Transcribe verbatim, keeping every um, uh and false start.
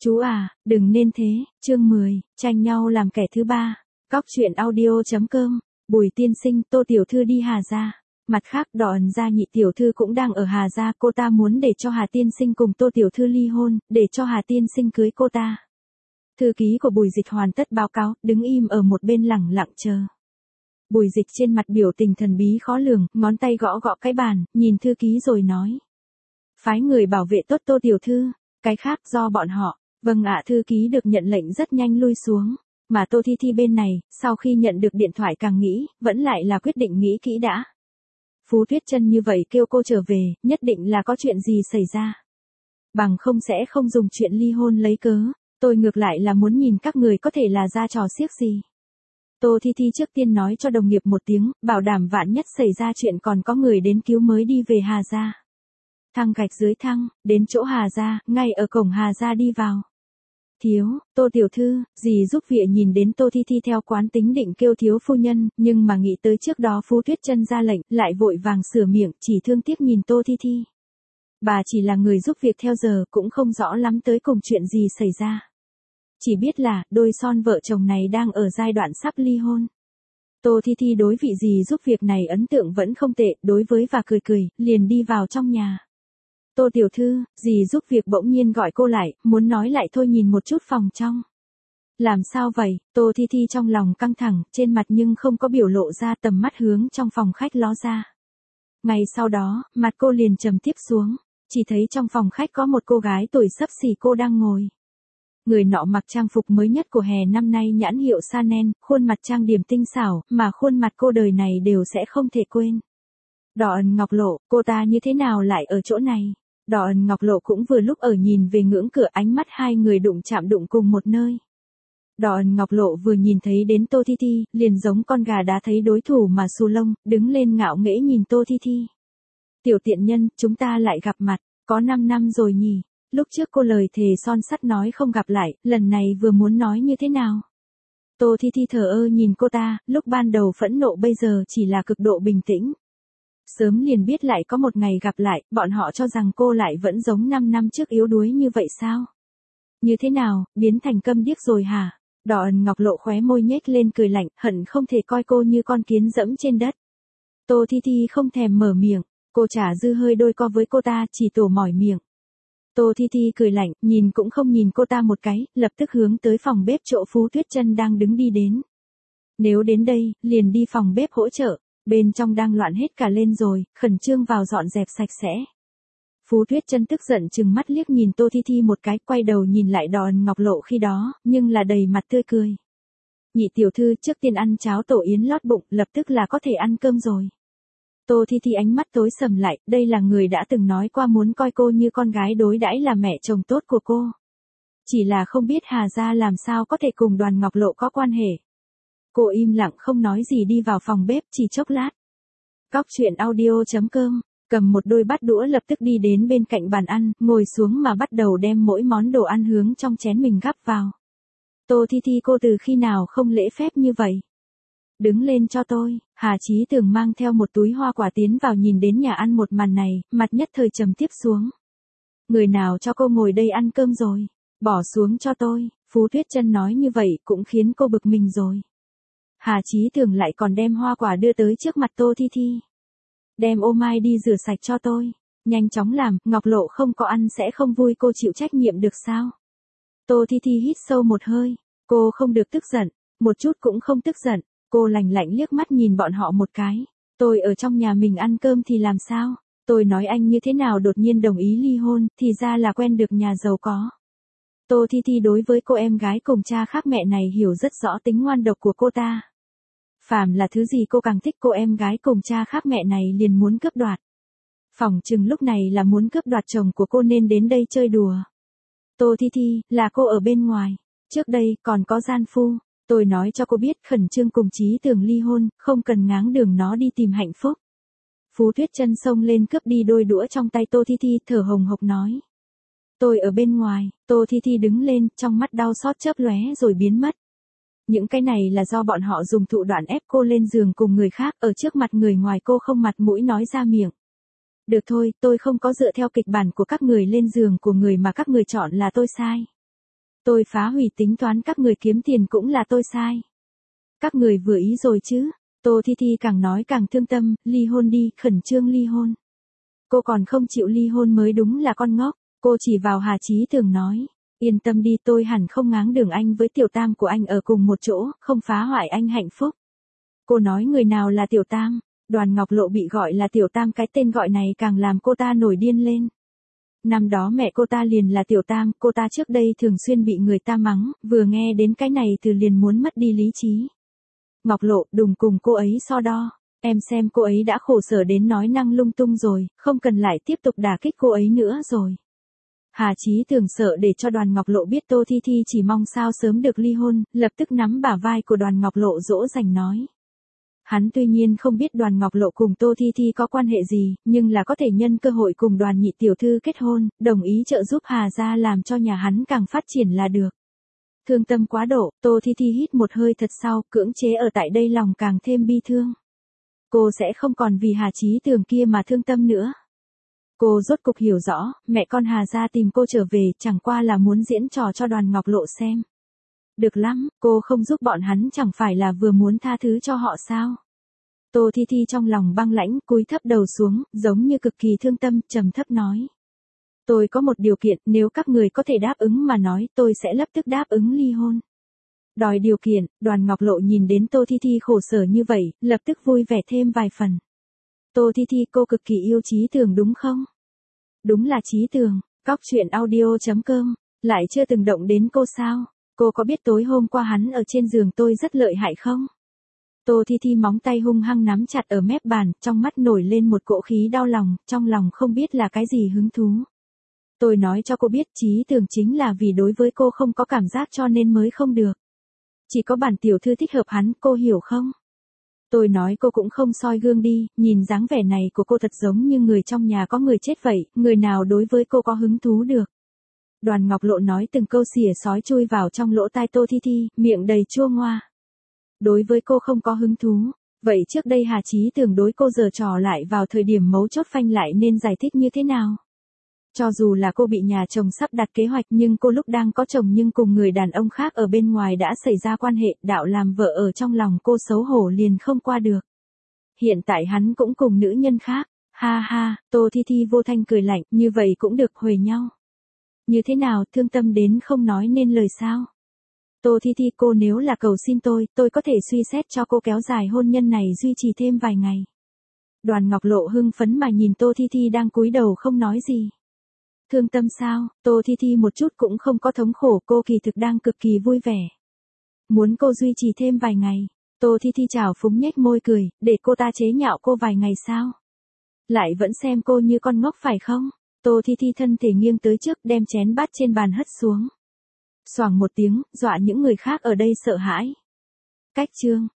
Chú à, đừng nên thế, chương mười, tranh nhau làm kẻ thứ ba. Cóc truyện audio.com, Bùi tiên sinh, Tô tiểu thư đi Hà gia. Mặt khác, Đỏ ẩn gia nhị tiểu thư cũng đang ở Hà gia, cô ta muốn để cho Hà tiên sinh cùng Tô tiểu thư ly hôn, để cho Hà tiên sinh cưới cô ta. Thư ký của Bùi Dịch hoàn tất báo cáo, đứng im ở một bên lẳng lặng chờ. Bùi Dịch trên mặt biểu tình thần bí khó lường, ngón tay gõ gõ cái bàn, nhìn thư ký rồi nói: phái người bảo vệ tốt Tô tiểu thư, cái khác do bọn họ. Vâng ạ. Thư ký được nhận lệnh rất nhanh lui xuống. Mà Tô Thi Thi bên này, sau khi nhận được điện thoại càng nghĩ, vẫn lại là quyết định nghĩ kỹ đã. Phú Tuyết Chân như vậy kêu cô trở về, nhất định là có chuyện gì xảy ra. Bằng không sẽ không dùng chuyện ly hôn lấy cớ. Tôi ngược lại là muốn nhìn các người có thể là ra trò xiếc gì. Tô Thi Thi trước tiên nói cho đồng nghiệp một tiếng, bảo đảm vạn nhất xảy ra chuyện còn có người đến cứu mới đi về Hà gia. Thang gạch dưới thang, đến chỗ Hà gia, ngay ở cổng Hà gia đi vào. Thiếu, Tô tiểu thư, dì giúp việc nhìn đến Tô Thi Thi theo quán tính định kêu thiếu phu nhân, nhưng mà nghĩ tới trước đó Phú Tuyết Chân ra lệnh, lại vội vàng sửa miệng, chỉ thương tiếc nhìn Tô Thi Thi. Bà chỉ là người giúp việc theo giờ, cũng không rõ lắm tới cùng chuyện gì xảy ra. Chỉ biết là, đôi son vợ chồng này đang ở giai đoạn sắp ly hôn. Tô Thi Thi đối vị dì giúp việc này ấn tượng vẫn không tệ, đối với và cười cười, liền đi vào trong nhà. Tô tiểu thư, dì giúp việc bỗng nhiên gọi cô lại, muốn nói lại thôi nhìn một chút phòng trong. Làm sao vậy? Tô Thi Thi trong lòng căng thẳng, trên mặt nhưng không có biểu lộ ra, tầm mắt hướng trong phòng khách ló ra. Ngay sau đó, mặt cô liền trầm tiếp xuống, chỉ thấy trong phòng khách có một cô gái tuổi xấp xỉ cô đang ngồi. Người nọ mặc trang phục mới nhất của hè năm nay nhãn hiệu Chanel, khuôn mặt trang điểm tinh xảo, mà khuôn mặt cô đời này đều sẽ không thể quên. Đỏ ẩn Ngọc Lộ, cô ta như thế nào lại ở chỗ này? Đỏ ẩn Ngọc Lộ cũng vừa lúc ở nhìn về ngưỡng cửa, ánh mắt hai người đụng chạm đụng cùng một nơi. Đỏ ẩn Ngọc Lộ vừa nhìn thấy đến Tô Thi Thi, liền giống con gà đá thấy đối thủ mà xù lông, đứng lên ngạo nghễ nhìn Tô Thi Thi. Tiểu tiện nhân, chúng ta lại gặp mặt, có năm năm rồi nhỉ? Lúc trước cô lời thề son sắt nói không gặp lại, lần này vừa muốn nói như thế nào? Tô Thi Thi thờ ơ nhìn cô ta, lúc ban đầu phẫn nộ bây giờ chỉ là cực độ bình tĩnh. Sớm liền biết lại có một ngày gặp lại, bọn họ cho rằng cô lại vẫn giống năm năm trước yếu đuối như vậy sao? Như thế nào, biến thành câm điếc rồi hả? Đỏ ẩn Ngọc Lộ khóe môi nhếch lên cười lạnh, hận không thể coi cô như con kiến dẫm trên đất. Tô Thi Thi không thèm mở miệng, cô trả dư hơi đôi co với cô ta, chỉ tổ mỏi miệng. Tô Thi Thi cười lạnh, nhìn cũng không nhìn cô ta một cái, lập tức hướng tới phòng bếp chỗ Phú Tuyết Chân đang đứng đi đến. Nếu đến đây, liền đi phòng bếp hỗ trợ. Bên trong đang loạn hết cả lên rồi, khẩn trương vào dọn dẹp sạch sẽ. Phú Tuyết Chân tức giận trừng mắt liếc nhìn Tô Thi Thi một cái, quay đầu nhìn lại Đỏ ẩn Ngọc Lộ khi đó, nhưng là đầy mặt tươi cười. Nhị tiểu thư, trước tiên ăn cháo tổ yến lót bụng, lập tức là có thể ăn cơm rồi. Tô Thi Thi ánh mắt tối sầm lại, đây là người đã từng nói qua muốn coi cô như con gái đối đãi là mẹ chồng tốt của cô. Chỉ là không biết Hà gia làm sao có thể cùng Đoàn Ngọc Lộ có quan hệ. Cô im lặng không nói gì đi vào phòng bếp, chỉ chốc lát. Cóc truyện audio.com, cầm một đôi bát đũa lập tức đi đến bên cạnh bàn ăn, ngồi xuống mà bắt đầu đem mỗi món đồ ăn hướng trong chén mình gắp vào. Tô Thi Thi, cô từ khi nào không lễ phép như vậy? Đứng lên cho tôi. Hà Chí Tường mang theo một túi hoa quả tiến vào, nhìn đến nhà ăn một màn này, mặt nhất thời trầm tiếp xuống. Người nào cho cô ngồi đây ăn cơm rồi? Bỏ xuống cho tôi. Phú Tuyết Chân nói như vậy cũng khiến cô bực mình rồi. Hà Chí Tường lại còn đem hoa quả đưa tới trước mặt Tô Thi Thi. Đem ô mai đi rửa sạch cho tôi. Nhanh chóng làm, Ngọc Lộ không có ăn sẽ không vui, cô chịu trách nhiệm được sao? Tô Thi Thi hít sâu một hơi. Cô không được tức giận, một chút cũng không tức giận. Cô lạnh lạnh liếc mắt nhìn bọn họ một cái. Tôi ở trong nhà mình ăn cơm thì làm sao? Tôi nói anh như thế nào đột nhiên đồng ý ly hôn, thì ra là quen được nhà giàu có. Tô Thi Thi đối với cô em gái cùng cha khác mẹ này hiểu rất rõ tính ngoan độc của cô ta. Phàm là thứ gì cô càng thích, cô em gái cùng cha khác mẹ này liền muốn cướp đoạt. Phỏng chừng lúc này là muốn cướp đoạt chồng của cô nên đến đây chơi đùa. Tô Thi Thi, là cô ở bên ngoài. Trước đây còn có gian phu. Tôi nói cho cô biết, khẩn trương cùng Chí Tường ly hôn, không cần ngáng đường nó đi tìm hạnh phúc. Phú Tuyết Chân xông lên cướp đi đôi đũa trong tay Tô Thi Thi, thở hồng hộc nói. Tôi ở bên ngoài. Tô Thi Thi đứng lên, trong mắt đau xót chớp lóe rồi biến mất. Những cái này là do bọn họ dùng thủ đoạn ép cô lên giường cùng người khác, ở trước mặt người ngoài cô không mặt mũi nói ra miệng. Được thôi, tôi không có dựa theo kịch bản của các người lên giường của người mà các người chọn là tôi sai. Tôi phá hủy tính toán các người kiếm tiền cũng là tôi sai. Các người vừa ý rồi chứ. Tô Thi Thi càng nói càng thương tâm, ly hôn đi, khẩn trương ly hôn. Cô còn không chịu ly hôn mới đúng là con ngốc. Cô chỉ vào Hà Chí Tường nói, yên tâm đi, tôi hẳn không ngáng đường anh với tiểu tam của anh ở cùng một chỗ, không phá hoại anh hạnh phúc. Cô nói người nào là tiểu tam, Đoàn Ngọc Lộ bị gọi là tiểu tam, cái tên gọi này càng làm cô ta nổi điên lên. Năm đó mẹ cô ta liền là tiểu tam, cô ta trước đây thường xuyên bị người ta mắng, vừa nghe đến cái này từ liền muốn mất đi lý trí. Ngọc Lộ, đừng cùng cô ấy so đo, em xem cô ấy đã khổ sở đến nói năng lung tung rồi, không cần lại tiếp tục đả kích cô ấy nữa rồi. Hà Chí Tường sợ để cho Đoàn Ngọc Lộ biết Tô Thi Thi chỉ mong sao sớm được ly hôn, lập tức nắm bả vai của Đoàn Ngọc Lộ dỗ dành nói. Hắn tuy nhiên không biết Đoàn Ngọc Lộ cùng Tô Thi Thi có quan hệ gì, nhưng là có thể nhân cơ hội cùng Đoàn nhị tiểu thư kết hôn, đồng ý trợ giúp Hà gia làm cho nhà hắn càng phát triển là được. Thương tâm quá độ, Tô Thi Thi hít một hơi thật sâu, cưỡng chế ở tại đây lòng càng thêm bi thương. Cô sẽ không còn vì Hà Chí Tường kia mà thương tâm nữa. Cô rốt cục hiểu rõ, mẹ con Hà gia tìm cô trở về chẳng qua là muốn diễn trò cho Đoàn Ngọc Lộ xem. Được lắm, cô không giúp bọn hắn chẳng phải là vừa muốn tha thứ cho họ sao? Tô Thi Thi trong lòng băng lãnh, cúi thấp đầu xuống, giống như cực kỳ thương tâm, trầm thấp nói. Tôi có một điều kiện, nếu các người có thể đáp ứng mà nói, tôi sẽ lập tức đáp ứng ly hôn. Đòi điều kiện, Đoàn Ngọc Lộ nhìn đến Tô Thi Thi khổ sở như vậy, lập tức vui vẻ thêm vài phần. Tô Thi Thi, cô cực kỳ yêu Chí Tường đúng không? Đúng là Chí Tường, cóc truyện audio chấm com, lại chưa từng động đến cô sao? Cô có biết tối hôm qua hắn ở trên giường tôi rất lợi hại không? Tô Thi Thi móng tay hung hăng nắm chặt ở mép bàn, trong mắt nổi lên một cỗ khí đau lòng, trong lòng không biết là cái gì hứng thú. Tôi nói cho cô biết, Chí Tường chính là vì đối với cô không có cảm giác cho nên mới không được. Chỉ có bản tiểu thư thích hợp hắn, cô hiểu không? Tôi nói cô cũng không soi gương đi, nhìn dáng vẻ này của cô thật giống như người trong nhà có người chết vậy, người nào đối với cô có hứng thú được. Đoàn Ngọc Lộ nói từng câu xỉa sói chui vào trong lỗ tai Tô Thi Thi, miệng đầy chua ngoa. Đối với cô không có hứng thú, vậy trước đây Hà Chí Tường đối cô giở trò lại vào thời điểm mấu chốt phanh lại nên giải thích như thế nào? Cho dù là cô bị nhà chồng sắp đặt kế hoạch nhưng cô lúc đang có chồng nhưng cùng người đàn ông khác ở bên ngoài đã xảy ra quan hệ, đạo làm vợ ở trong lòng cô xấu hổ liền không qua được. Hiện tại hắn cũng cùng nữ nhân khác, ha ha, Tô Thi Thi vô thanh cười lạnh, như vậy cũng được huề nhau. Như thế nào, thương tâm đến không nói nên lời sao? Tô Thi Thi, cô nếu là cầu xin tôi, tôi có thể suy xét cho cô kéo dài hôn nhân này duy trì thêm vài ngày. Đoàn Ngọc Lộ hưng phấn mà nhìn Tô Thi Thi đang cúi đầu không nói gì. Thương tâm sao? Tô Thi Thi một chút cũng không có thống khổ, cô kỳ thực đang cực kỳ vui vẻ. Muốn cô duy trì thêm vài ngày. Tô Thi Thi trào phúng nhếch môi cười, để cô ta chế nhạo cô vài ngày sao? Lại vẫn xem cô như con ngốc phải không? Tô Thi Thi thân thể nghiêng tới trước đem chén bát trên bàn hất xuống. Xoảng một tiếng, dọa những người khác ở đây sợ hãi. Cách chương.